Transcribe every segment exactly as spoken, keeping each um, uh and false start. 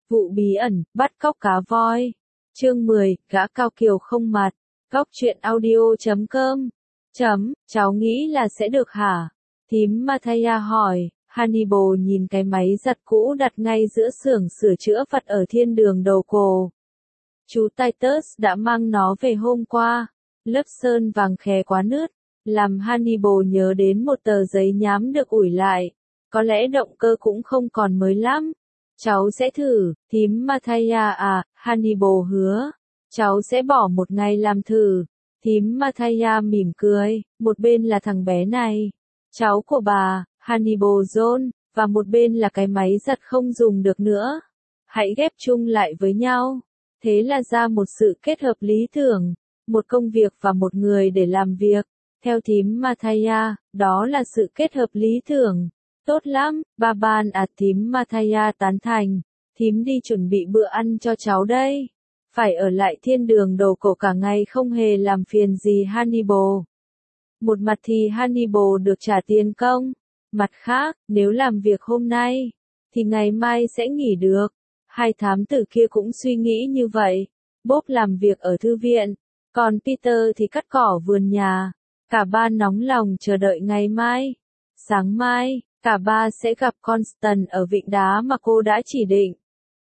Vụ bí ẩn, bắt cóc cá voi. Chương mười, gã cao kiều không mặt. Góc truyện audio chấm com. Chấm, cháu nghĩ là sẽ được hả? Thím Mathaya hỏi. Hannibal nhìn cái máy giặt cũ đặt ngay giữa xưởng sửa chữa vặt ở thiên đường đầu cổ. Chú Titus đã mang nó về hôm qua. Lớp sơn vàng khè quá nứt, làm Hannibal nhớ đến một tờ giấy nhám được ủi lại. Có lẽ động cơ cũng không còn mới lắm. Cháu sẽ thử, thím Mathaya à, Hannibal hứa. Cháu sẽ bỏ một ngày làm thử. Thím Mathaya mỉm cười, một bên là thằng bé này, cháu của bà, Hannibal John, và một bên là cái máy giặt không dùng được nữa. Hãy ghép chung lại với nhau. Thế là ra một sự kết hợp lý tưởng, một công việc và một người để làm việc. Theo thím Mathaya, đó là sự kết hợp lý tưởng. Tốt lắm, ba ban à, thím Mathaya tán thành. Thím đi chuẩn bị bữa ăn cho cháu đây. Phải ở lại thiên đường đầu cổ cả ngày không hề làm phiền gì Hannibal. Một mặt thì Hannibal được trả tiền công. Mặt khác, nếu làm việc hôm nay, thì ngày mai sẽ nghỉ được. Hai thám tử kia cũng suy nghĩ như vậy. Bob làm việc ở thư viện, còn Peter thì cắt cỏ vườn nhà. Cả ba nóng lòng chờ đợi ngày mai. Sáng mai, cả ba sẽ gặp Constance ở vịnh đá mà cô đã chỉ định.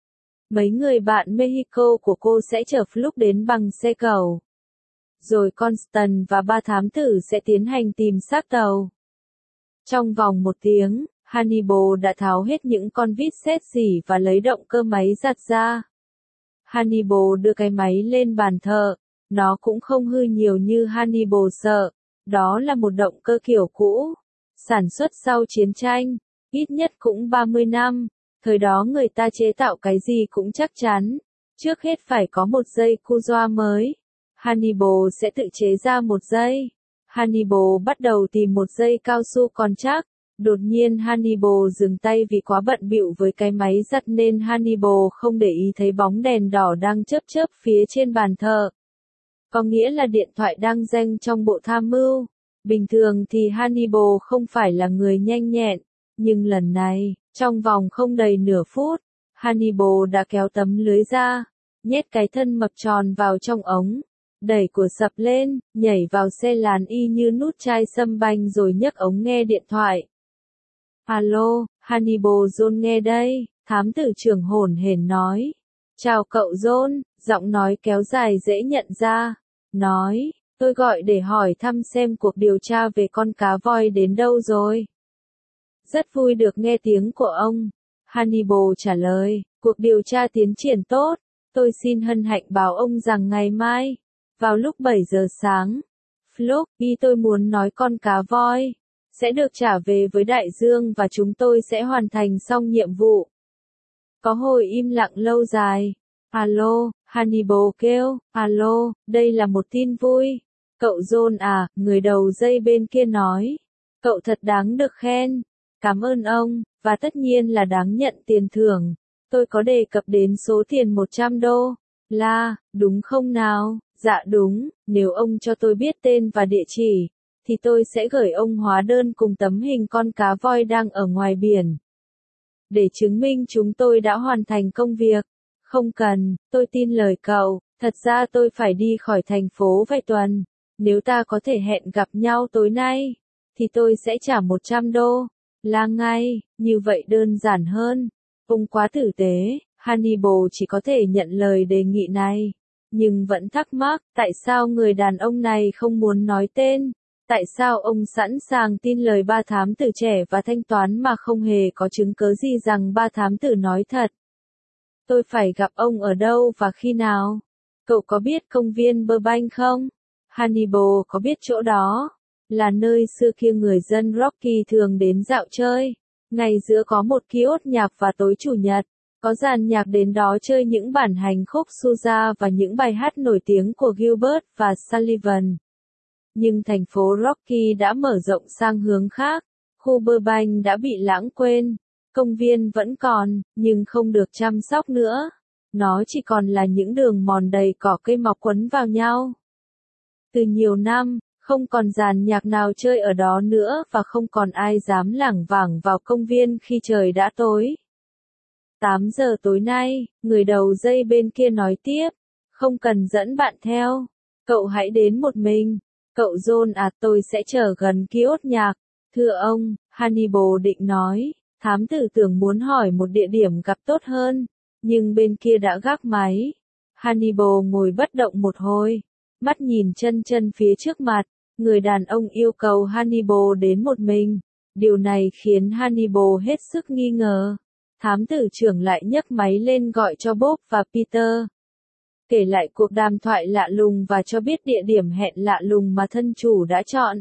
Mấy người bạn Mexico của cô sẽ chở Fluke đến bằng xe cầu. Rồi Constance và ba thám tử sẽ tiến hành tìm xác tàu. Trong vòng một tiếng, Hannibal đã tháo hết những con vít sét xỉ và lấy động cơ máy giặt ra. Hannibal đưa cái máy lên bàn thợ. Nó cũng không hư nhiều như Hannibal sợ. Đó là một động cơ kiểu cũ, sản xuất sau chiến tranh, ít nhất cũng ba mươi năm. Thời đó người ta chế tạo cái gì cũng chắc chắn. Trước hết phải có một dây Kuzoa mới. Hannibal sẽ tự chế ra một dây. Hannibal bắt đầu tìm một dây cao su còn chắc. Đột nhiên Hannibal dừng tay vì quá bận bịu với cái máy giặt nên Hannibal không để ý thấy bóng đèn đỏ đang chớp chớp phía trên bàn thợ. Có nghĩa là điện thoại đang reng trong bộ tham mưu. Bình thường thì Hannibal không phải là người nhanh nhẹn, nhưng lần này, trong vòng không đầy nửa phút, Hannibal đã kéo tấm lưới ra, nhét cái thân mập tròn vào trong ống, đẩy của sập lên, nhảy vào xe làn y như nút chai sâm banh rồi nhấc ống nghe điện thoại. Alo, Hannibal John nghe đây, thám tử trưởng hổn hển nói. Chào cậu John, giọng nói kéo dài dễ nhận ra. Nói, tôi gọi để hỏi thăm xem cuộc điều tra về con cá voi đến đâu rồi. Rất vui được nghe tiếng của ông. Hannibal trả lời, cuộc điều tra tiến triển tốt. Tôi xin hân hạnh báo ông rằng ngày mai, vào lúc bảy giờ sáng, Fluke, y tôi muốn nói con cá voi, sẽ được trả về với đại dương và chúng tôi sẽ hoàn thành xong nhiệm vụ. Có hồi im lặng lâu dài. Alo, Hannibal kêu, alo, đây là một tin vui. Cậu John à, người đầu dây bên kia nói. Cậu thật đáng được khen. Cảm ơn ông, và tất nhiên là đáng nhận tiền thưởng. Tôi có đề cập đến số tiền một trăm đô. La, đúng không nào? Dạ đúng, nếu ông cho tôi biết tên và địa chỉ, thì tôi sẽ gửi ông hóa đơn cùng tấm hình con cá voi đang ở ngoài biển. Để chứng minh chúng tôi đã hoàn thành công việc. Không cần, tôi tin lời cậu, thật ra tôi phải đi khỏi thành phố vài tuần. Nếu ta có thể hẹn gặp nhau tối nay, thì tôi sẽ trả một trăm đô. Là ngay, như vậy đơn giản hơn. Ông quá tử tế, Hannibal chỉ có thể nhận lời đề nghị này. Nhưng vẫn thắc mắc, tại sao người đàn ông này không muốn nói tên? Tại sao ông sẵn sàng tin lời ba thám tử trẻ và thanh toán mà không hề có chứng cớ gì rằng ba thám tử nói thật? Tôi phải gặp ông ở đâu và khi nào? Cậu có biết công viên Burbank không? Hannibal có biết chỗ đó. Là nơi xưa kia người dân Rocky thường đến dạo chơi. Ngày giữa có một kiosk nhạc và tối chủ nhật, có dàn nhạc đến đó chơi những bản hành khúc Sousa và những bài hát nổi tiếng của Gilbert và Sullivan. Nhưng thành phố Rocky đã mở rộng sang hướng khác. Khu Burbank đã bị lãng quên. Công viên vẫn còn, nhưng không được chăm sóc nữa. Nó chỉ còn là những đường mòn đầy cỏ cây mọc quấn vào nhau. Từ nhiều năm, không còn dàn nhạc nào chơi ở đó nữa và không còn ai dám lảng vảng vào công viên khi trời đã tối. tám giờ tối nay, người đầu dây bên kia nói tiếp. Không cần dẫn bạn theo. Cậu hãy đến một mình. Cậu John à, tôi sẽ chờ gần kiosk nhạc. Thưa ông, Hannibal định nói. Thám tử tưởng muốn hỏi một địa điểm gặp tốt hơn. Nhưng bên kia đã gác máy. Hannibal ngồi bất động một hồi. Mắt nhìn chân chân phía trước mặt. Người đàn ông yêu cầu Hannibal đến một mình. Điều này khiến Hannibal hết sức nghi ngờ. Thám tử trưởng lại nhấc máy lên gọi cho Bob và Peter. Kể lại cuộc đàm thoại lạ lùng và cho biết địa điểm hẹn lạ lùng mà thân chủ đã chọn.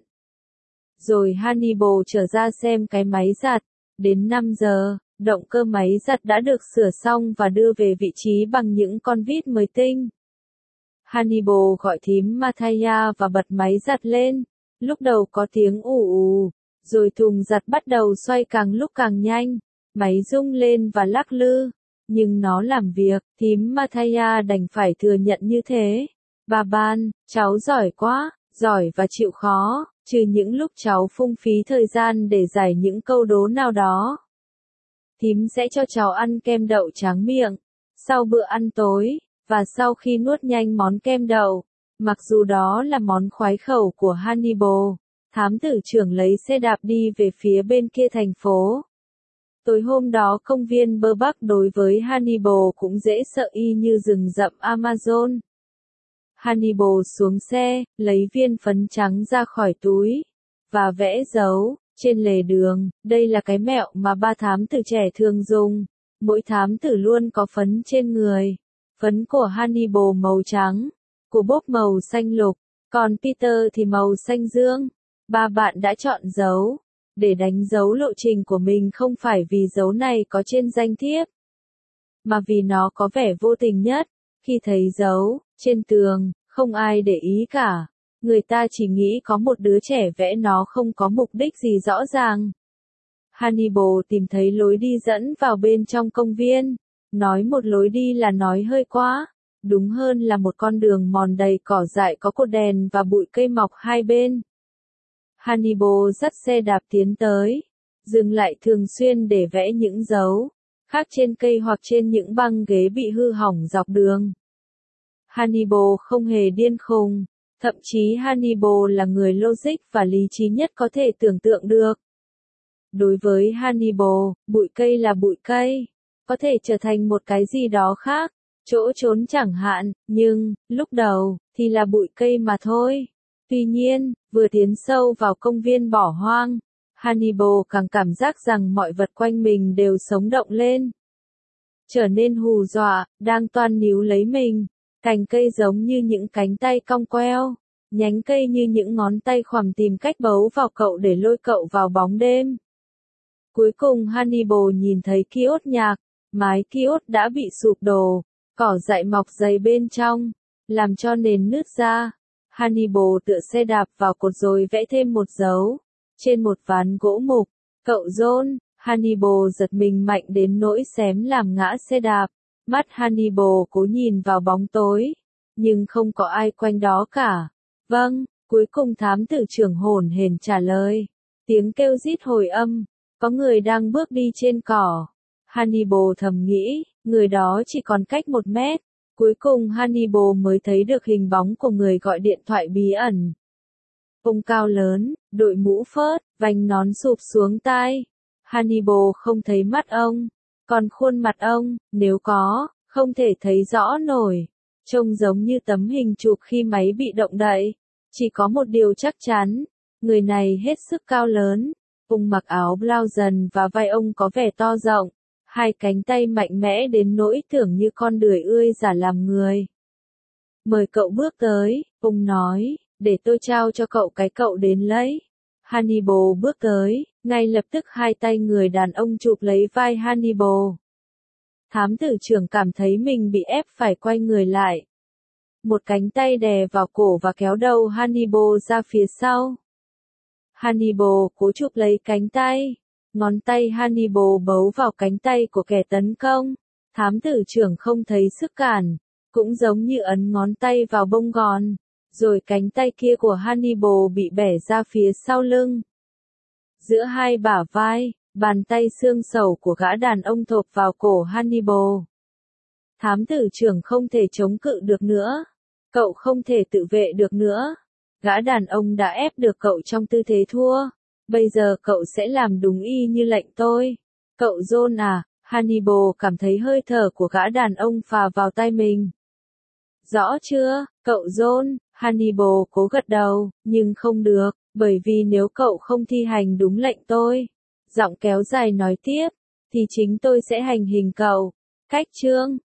Rồi Hannibal trở ra xem cái máy giặt. Đến năm giờ, động cơ máy giặt đã được sửa xong và đưa về vị trí bằng những con vít mới tinh. Hannibal gọi thím Mathia và bật máy giặt lên. Lúc đầu có tiếng ù ù, rồi thùng giặt bắt đầu xoay càng lúc càng nhanh. Máy rung lên và lắc lư. Nhưng nó làm việc, thím Mathia đành phải thừa nhận như thế. Bà Ban, cháu giỏi quá, giỏi và chịu khó, trừ những lúc cháu phung phí thời gian để giải những câu đố nào đó. Thím sẽ cho cháu ăn kem đậu tráng miệng, sau bữa ăn tối, và sau khi nuốt nhanh món kem đậu. Mặc dù đó là món khoái khẩu của Hannibal, thám tử trưởng lấy xe đạp đi về phía bên kia thành phố. Tối hôm đó công viên bơ Bắc đối với Hannibal cũng dễ sợ y như rừng rậm Amazon. Hannibal xuống xe, lấy viên phấn trắng ra khỏi túi, và vẽ dấu, trên lề đường. Đây là cái mẹo mà ba thám tử trẻ thường dùng. Mỗi thám tử luôn có phấn trên người. Phấn của Hannibal màu trắng, của Bob màu xanh lục, còn Peter thì màu xanh dương. Ba bạn đã chọn dấu để đánh dấu lộ trình của mình, không phải vì dấu này có trên danh thiếp, mà vì nó có vẻ vô tình nhất. Khi thấy dấu trên tường, không ai để ý cả. Người ta chỉ nghĩ có một đứa trẻ vẽ nó, không có mục đích gì rõ ràng. Hannibal tìm thấy lối đi dẫn vào bên trong công viên. Nói một lối đi là nói hơi quá. Đúng hơn là một con đường mòn đầy cỏ dại có cột đèn và bụi cây mọc hai bên. Hannibal dắt xe đạp tiến tới, dừng lại thường xuyên để vẽ những dấu khác trên cây hoặc trên những băng ghế bị hư hỏng dọc đường. Hannibal không hề điên khùng, thậm chí Hannibal là người logic và lý trí nhất có thể tưởng tượng được. Đối với Hannibal, bụi cây là bụi cây, có thể trở thành một cái gì đó khác, chỗ trốn chẳng hạn, nhưng, lúc đầu, thì là bụi cây mà thôi. Tuy nhiên, vừa tiến sâu vào công viên bỏ hoang, Hannibal càng cảm giác rằng mọi vật quanh mình đều sống động lên. Trở nên hù dọa, đang toan níu lấy mình. Cành cây giống như những cánh tay cong queo, nhánh cây như những ngón tay khoằm tìm cách bấu vào cậu để lôi cậu vào bóng đêm. Cuối cùng Hannibal nhìn thấy kiosk nhạc, mái kiosk đã bị sụp đổ, cỏ dại mọc dày bên trong, làm cho nền nứt ra. Hannibal tựa xe đạp vào cột rồi vẽ thêm một dấu, trên một ván gỗ mục. Cậu John, Hannibal giật mình mạnh đến nỗi xém làm ngã xe đạp. Mắt Hannibal cố nhìn vào bóng tối, nhưng không có ai quanh đó cả. Vâng, cuối cùng thám tử trưởng hổn hển trả lời. Tiếng kêu rít hồi âm, có người đang bước đi trên cỏ. Hannibal thầm nghĩ, người đó chỉ còn cách một mét. Cuối cùng Hannibal mới thấy được hình bóng của người gọi điện thoại bí ẩn. Ông cao lớn, đội mũ phớt, vành nón sụp xuống tai. Hannibal không thấy mắt ông, còn khuôn mặt ông, nếu có, không thể thấy rõ nổi. Trông giống như tấm hình chụp khi máy bị động đậy. Chỉ có một điều chắc chắn, người này hết sức cao lớn. Ông mặc áo blouson và vai ông có vẻ to rộng. Hai cánh tay mạnh mẽ đến nỗi tưởng như con đười ươi giả làm người. Mời cậu bước tới, ông nói, để tôi trao cho cậu cái cậu đến lấy. Hannibal bước tới, ngay lập tức hai tay người đàn ông chụp lấy vai Hannibal. Thám tử trưởng cảm thấy mình bị ép phải quay người lại. Một cánh tay đè vào cổ và kéo đầu Hannibal ra phía sau. Hannibal cố chụp lấy cánh tay. Ngón tay Hannibal bấu vào cánh tay của kẻ tấn công. Thám tử trưởng không thấy sức cản, cũng giống như ấn ngón tay vào bông gòn. Rồi cánh tay kia của Hannibal bị bẻ ra phía sau lưng. Giữa hai bả vai, Bàn tay xương sầu của gã đàn ông thộp vào cổ Hannibal. Thám tử trưởng không thể chống cự được nữa. Cậu không thể tự vệ được nữa. Gã đàn ông đã ép được cậu trong tư thế thua. Bây giờ cậu sẽ làm đúng y như lệnh tôi. Cậu John à, Hannibal cảm thấy hơi thở của gã đàn ông phà vào tai mình. Rõ chưa, cậu John? Hannibal cố gật đầu, nhưng không được, bởi vì nếu cậu không thi hành đúng lệnh tôi, giọng kéo dài nói tiếp, thì chính tôi sẽ hành hình cậu. Cách chương